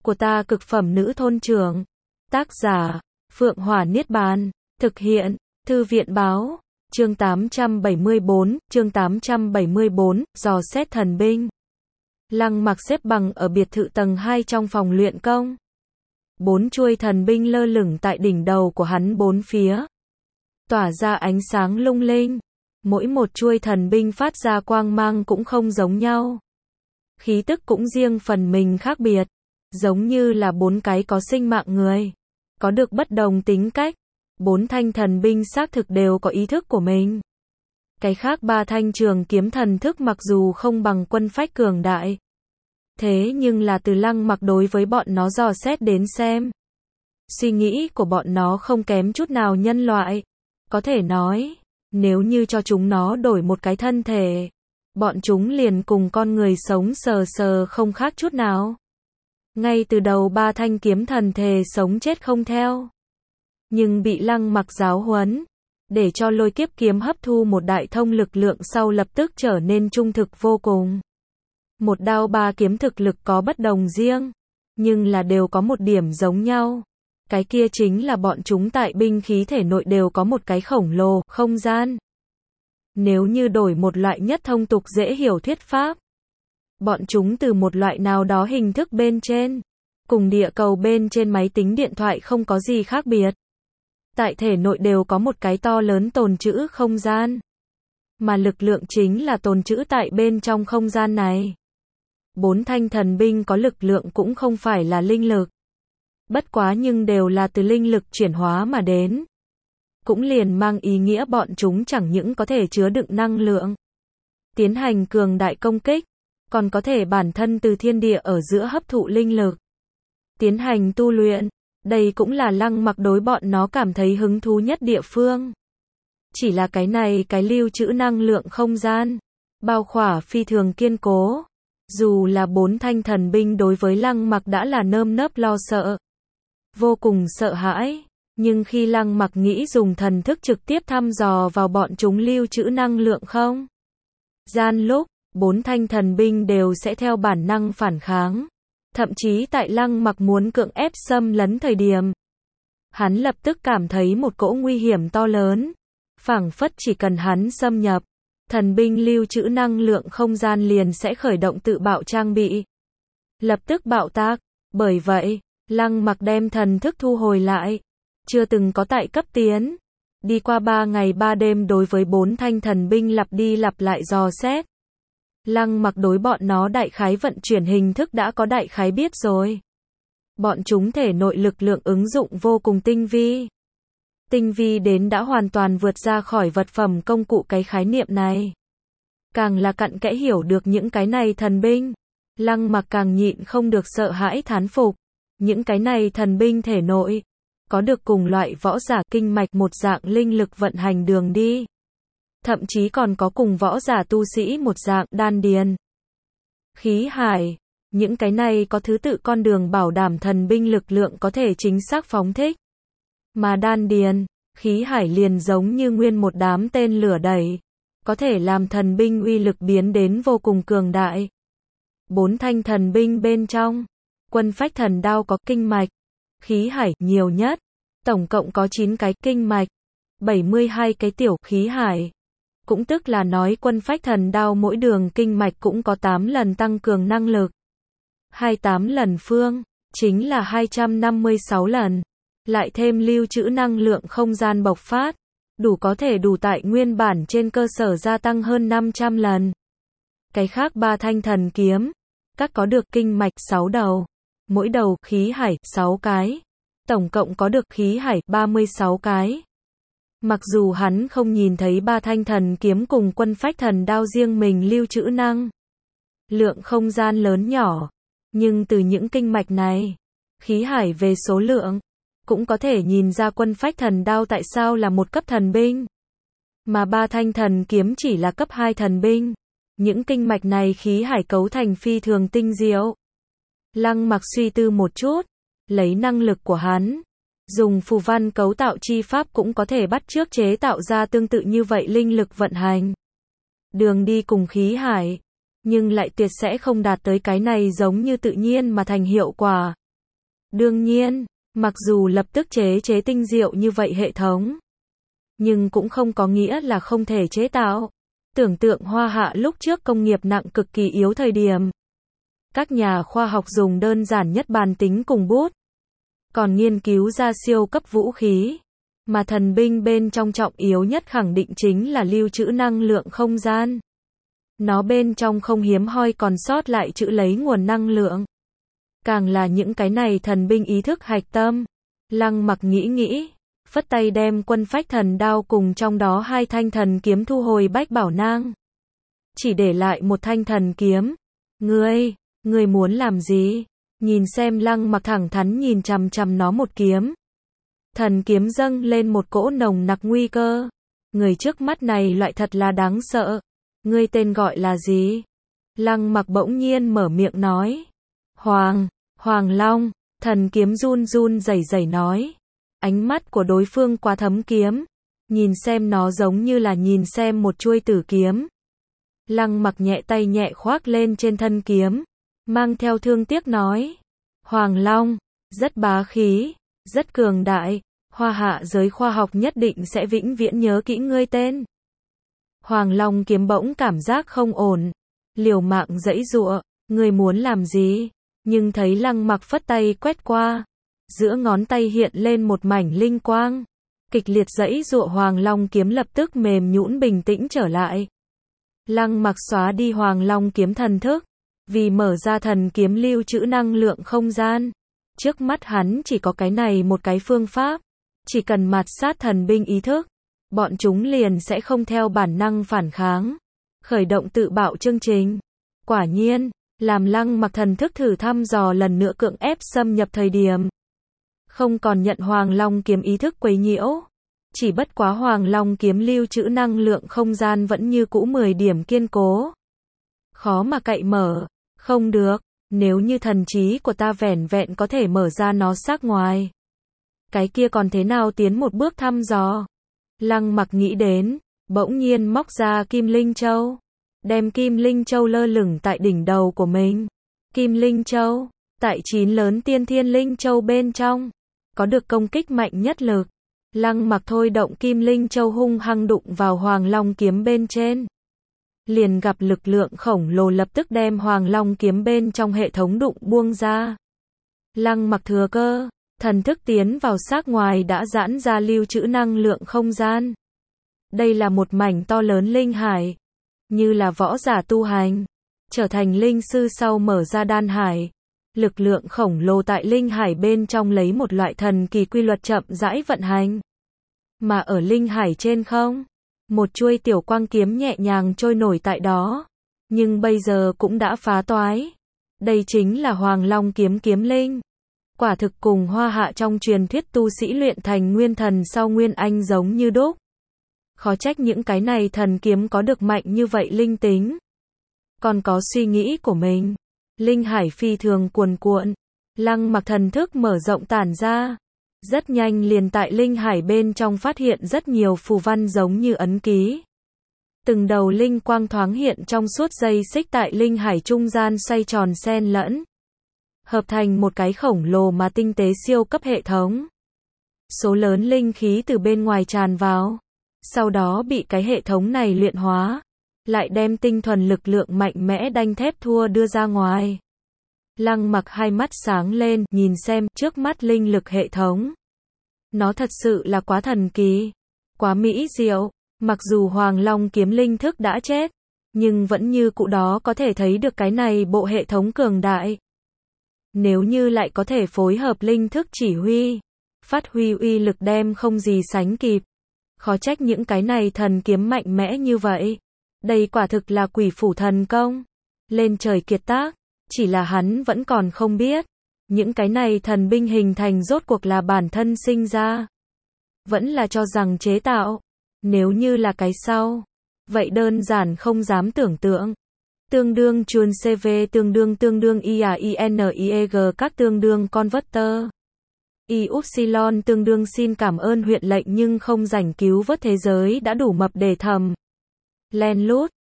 của ta cực phẩm nữ thôn trưởng. Tác giả, Phượng Hỏa Niết Bàn. Thực hiện, Thư viện báo. Chương 874, dò xét thần binh. Lăng Mặc xếp bằng ở biệt thự tầng 2 trong phòng luyện công. 4 chuôi thần binh lơ lửng tại đỉnh đầu của hắn bốn phía, tỏa ra ánh sáng lung linh. Mỗi một chuôi thần binh phát ra quang mang cũng không giống nhau. Khí tức cũng riêng phần mình khác biệt, giống như là 4 cái có sinh mạng người, có được bất đồng tính cách. 4 thanh thần binh xác thực đều có ý thức của mình. Cái khác 3 thanh trường kiếm thần thức mặc dù không bằng quân phách cường đại, thế nhưng là từ Lăng Mặc đối với bọn nó dò xét đến xem, suy nghĩ của bọn nó không kém chút nào nhân loại. Có thể nói, nếu như cho chúng nó đổi một cái thân thể, bọn chúng liền cùng con người sống sờ sờ không khác chút nào. Ngay từ đầu 3 thanh kiếm thần thề sống chết không theo, nhưng bị Lăng Mặc giáo huấn, để cho lôi kiếp kiếm hấp thu một đại thông lực lượng sau lập tức trở nên trung thực vô cùng. Một đao 3 kiếm thực lực có bất đồng riêng, nhưng là đều có một điểm giống nhau. Cái kia chính là bọn chúng tại binh khí thể nội đều có một cái khổng lồ không gian. Nếu như đổi một loại nhất thông tục dễ hiểu thuyết pháp, bọn chúng từ một loại nào đó hình thức bên trên, cùng địa cầu bên trên máy tính điện thoại không có gì khác biệt. Tại thể nội đều có một cái to lớn tồn trữ không gian, mà lực lượng chính là tồn trữ tại bên trong không gian này. 4 thanh thần binh có lực lượng cũng không phải là linh lực, bất quá nhưng đều là từ linh lực chuyển hóa mà đến. Cũng liền mang ý nghĩa bọn chúng chẳng những có thể chứa đựng năng lượng, tiến hành cường đại công kích, còn có thể bản thân từ thiên địa ở giữa hấp thụ linh lực, tiến hành tu luyện. Đây cũng là Lăng Mặc đối bọn nó cảm thấy hứng thú nhất địa phương. Chỉ là cái này cái lưu trữ năng lượng không gian, bao khỏa phi thường kiên cố. Dù là 4 thanh thần binh đối với Lăng Mặc đã là nơm nớp lo sợ, vô cùng sợ hãi. Nhưng khi Lăng Mặc nghĩ dùng thần thức trực tiếp thăm dò vào bọn chúng lưu trữ năng lượng không gian lúc, 4 thanh thần binh đều sẽ theo bản năng phản kháng. Thậm chí tại Lăng Mặc muốn cưỡng ép xâm lấn thời điểm, hắn lập tức cảm thấy một cỗ nguy hiểm to lớn. Phảng phất chỉ cần hắn xâm nhập, thần binh lưu trữ năng lượng không gian liền sẽ khởi động tự bạo trang bị, lập tức bạo tác. Bởi vậy, Lăng Mặc đem thần thức thu hồi lại, chưa từng có tại cấp tiến. Đi qua 3 ngày 3 đêm đối với 4 thanh thần binh lặp đi lặp lại dò xét, Lăng Mặc đối bọn nó đại khái vận chuyển hình thức đã có đại khái biết rồi. Bọn chúng thể nội lực lượng ứng dụng vô cùng tinh vi. Tinh vi đến đã hoàn toàn vượt ra khỏi vật phẩm công cụ cái khái niệm này. Càng là cặn kẽ hiểu được những cái này thần binh, Lăng Mặc càng nhịn không được sợ hãi thán phục. Những cái này thần binh thể nội, có được cùng loại võ giả kinh mạch một dạng linh lực vận hành đường đi. Thậm chí còn có cùng võ giả tu sĩ một dạng đan điền, khí hải. Những cái này có thứ tự con đường bảo đảm thần binh lực lượng có thể chính xác phóng thích. Mà đan điền, khí hải liền giống như nguyên một đám tên lửa đẩy, có thể làm thần binh uy lực biến đến vô cùng cường đại. 4 thanh thần binh bên trong, quân phách thần đao có kinh mạch, khí hải nhiều nhất, tổng cộng có 9 cái kinh mạch, 72 cái tiểu khí hải. Cũng tức là nói quân phách thần đao mỗi đường kinh mạch cũng có 8 lần tăng cường năng lực. 28 lần phương, chính là 256 lần. Lại thêm lưu trữ năng lượng không gian bộc phát, có thể đủ tại nguyên bản trên cơ sở gia tăng hơn 500 lần. Cái khác 3 thanh thần kiếm, các có được kinh mạch 6 đầu, mỗi đầu khí hải 6 cái, tổng cộng có được khí hải 36 cái. Mặc dù hắn không nhìn thấy 3 thanh thần kiếm cùng quân phách thần đao riêng mình lưu trữ năng lượng không gian lớn nhỏ, nhưng từ những kinh mạch này, khí hải về số lượng, cũng có thể nhìn ra quân phách thần đao tại sao là một cấp thần binh, mà 3 thanh thần kiếm chỉ là cấp 2 thần binh. Những kinh mạch này khí hải cấu thành phi thường tinh diệu. Lăng Mặc suy tư một chút, lấy năng lực của hắn, dùng phù văn cấu tạo chi pháp cũng có thể bắt chước chế tạo ra tương tự như vậy linh lực vận hành. Đường đi cùng khí hải, nhưng lại tuyệt sẽ không đạt tới cái này giống như tự nhiên mà thành hiệu quả. Đương nhiên, mặc dù lập tức chế tinh diệu như vậy hệ thống, nhưng cũng không có nghĩa là không thể chế tạo. Tưởng tượng Hoa Hạ lúc trước công nghiệp nặng cực kỳ yếu thời điểm. Các nhà khoa học dùng đơn giản nhất bàn tính cùng bút, còn nghiên cứu ra siêu cấp vũ khí. Mà thần binh bên trong trọng yếu nhất khẳng định chính là lưu trữ năng lượng không gian. Nó bên trong không hiếm hoi còn sót lại trữ lấy nguồn năng lượng. Càng là những cái này thần binh ý thức hạch tâm. Lăng Mặc nghĩ, phất tay đem Quân Phách Thần Đao cùng trong đó 2 thanh thần kiếm thu hồi Bách Bảo Nang. Chỉ để lại một thanh thần kiếm. Ngươi muốn làm gì? Nhìn xem Lăng Mặc thẳng thắn nhìn chằm chằm nó một kiếm. Thần kiếm dâng lên một cỗ nồng nặc nguy cơ. Người trước mắt này loại thật là đáng sợ. Ngươi tên gọi là gì? Lăng Mặc bỗng nhiên mở miệng nói. Hoàng Long. Thần kiếm run run rẩy rẩy nói. Ánh mắt của đối phương quá thấm kiếm. Nhìn xem nó giống như là nhìn xem một chuôi tử kiếm. Lăng Mặc nhẹ tay nhẹ khoác lên trên thân kiếm. Mang theo thương tiếc nói. Hoàng Long. Rất bá khí. Rất cường đại. Hoa hạ giới khoa học nhất định sẽ vĩnh viễn nhớ kỹ ngươi tên. Hoàng Long kiếm bỗng cảm giác không ổn. Liều mạng giãy giụa. Ngươi muốn làm gì? Nhưng thấy Lăng Mặc phất tay quét qua. Giữa ngón tay hiện lên một mảnh linh quang. Kịch liệt giãy giụa Hoàng Long kiếm lập tức mềm nhũn bình tĩnh trở lại. Lăng Mặc xóa đi Hoàng Long kiếm thần thức. Vì mở ra thần kiếm lưu trữ năng lượng không gian. Trước mắt hắn chỉ có cái này một cái phương pháp. Chỉ cần mạt sát thần binh ý thức, bọn chúng liền sẽ không theo bản năng phản kháng. Khởi động tự bạo chương trình. Quả nhiên, làm Lăng Mặc thần thức thử thăm dò lần nữa cưỡng ép xâm nhập thời điểm. Không còn nhận Hoàng Long kiếm ý thức quấy nhiễu. Chỉ bất quá Hoàng Long kiếm lưu trữ năng lượng không gian vẫn như cũ 10 điểm kiên cố. Khó mà cậy mở. Không được, nếu như thần trí của ta vẻn vẹn có thể mở ra nó xác ngoài. Cái kia còn thế nào tiến một bước thăm dò? Lăng Mặc nghĩ đến, bỗng nhiên móc ra Kim Linh Châu. Đem Kim Linh Châu lơ lửng tại đỉnh đầu của mình. Kim Linh Châu, tại 9 lớn tiên thiên Linh Châu bên trong, có được công kích mạnh nhất lực. Lăng Mặc thôi động Kim Linh Châu hung hăng đụng vào Hoàng Long kiếm bên trên. Liền gặp lực lượng khổng lồ lập tức đem Hoàng Long kiếm bên trong hệ thống đụng buông ra. Lăng Mặc thừa cơ, thần thức tiến vào xác ngoài đã giãn ra lưu trữ năng lượng không gian. Đây là một mảnh to lớn linh hải, như là võ giả tu hành, trở thành linh sư sau mở ra đan hải. Lực lượng khổng lồ tại linh hải bên trong lấy một loại thần kỳ quy luật chậm rãi vận hành. Mà ở linh hải trên không, một chuôi tiểu quang kiếm nhẹ nhàng trôi nổi tại đó, nhưng bây giờ cũng đã phá toái. Đây chính là Hoàng Long kiếm kiếm linh. Quả thực cùng Hoa Hạ trong truyền thuyết tu sĩ luyện thành nguyên thần sau nguyên anh giống như đúc. Khó trách những cái này thần kiếm có được mạnh như vậy linh tính. Còn có suy nghĩ của mình. Linh hải phi thường cuồn cuộn. Lăng Mặc thần thức mở rộng tản ra. Rất nhanh liền tại linh hải bên trong phát hiện rất nhiều phù văn giống như ấn ký. Từng đầu linh quang thoáng hiện trong suốt dây xích tại linh hải trung gian xoay tròn xen lẫn. Hợp thành một cái khổng lồ mà tinh tế siêu cấp hệ thống. Số lớn linh khí từ bên ngoài tràn vào. Sau đó bị cái hệ thống này luyện hóa. Lại đem tinh thuần lực lượng mạnh mẽ đanh thép thua đưa ra ngoài. Lăng Mặc hai mắt sáng lên, nhìn xem trước mắt linh lực hệ thống. Nó thật sự là quá thần kỳ, quá mỹ diệu. Mặc dù Hoàng Long kiếm linh thức đã chết, nhưng vẫn như cũ đó có thể thấy được cái này bộ hệ thống cường đại. Nếu như lại có thể phối hợp linh thức chỉ huy, phát huy uy lực đem không gì sánh kịp. Khó trách những cái này thần kiếm mạnh mẽ như vậy. Đây quả thực là quỷ phủ thần công. Lên trời kiệt tác. Chỉ là hắn vẫn còn không biết. Những cái này thần binh hình thành rốt cuộc là bản thân sinh ra. Vẫn là cho rằng chế tạo. Nếu như là cái sau. Vậy đơn giản không dám tưởng tượng. Tương đương chuồn CV tương đương IAINIEG các tương đương converter. Y-upsilon tương đương xin cảm ơn huyện lệnh nhưng không rảnh cứu vớt thế giới đã đủ mập để thầm. Len lút.